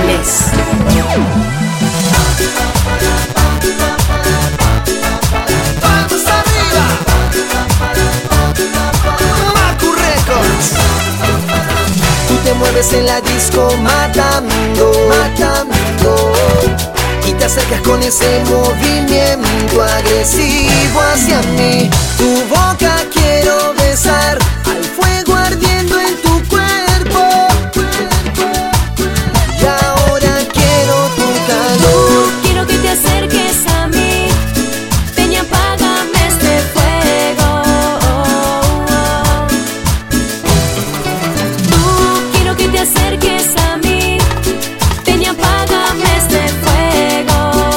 Martínez. ¡Vamos arriba! Macu Records. Tú te mueves en la disco matando, matando, y te acercas con ese movimiento agresivo hacia mí. Tu boca quiero besar, al fuego ardiendo en tu cuerpo. Y ahora quiero tu calor. Quiero que te acerques a mí. Ven y apágame este fuego. Quiero que te acerques a mí. Ven y apágame este fuego.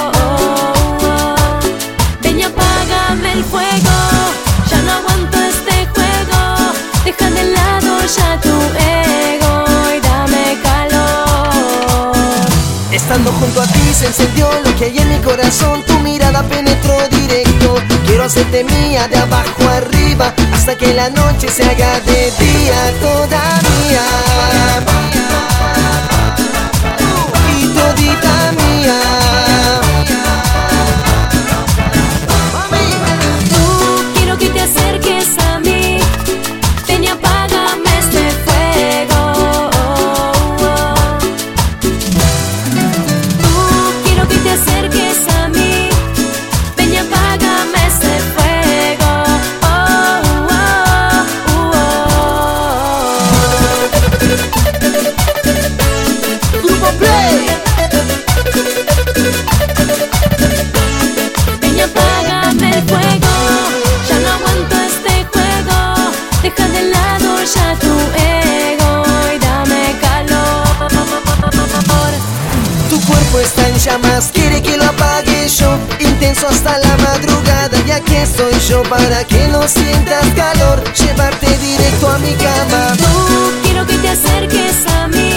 Ven y apágame el fuego. Ya no aguanto este juego. Deja de lado ya tu ego y dame calor. Estando junto a ti se encendió lo que hay en mi corazón. Tu mirada penetró directo. Quiero hacerte mía de abajo arriba hasta que la noche se haga de día todavía. Y todita mía. Quiero que te acerques a mí. Ven y apágame este fuego. Quiero que te acerques a mí. Ven y apágame este fuego. Grupo Play. Ven y apágame el fuego. Ya no aguanto este juego. Deja de lado ya tu ego y dame calor. Tu cuerpo está en llamas, quiere que lo apague yo. Intenso hasta la madrugada, ya que estoy yo para que no sientas calor. Llevarte directo a mi cama. Quiero que te acerques a mí.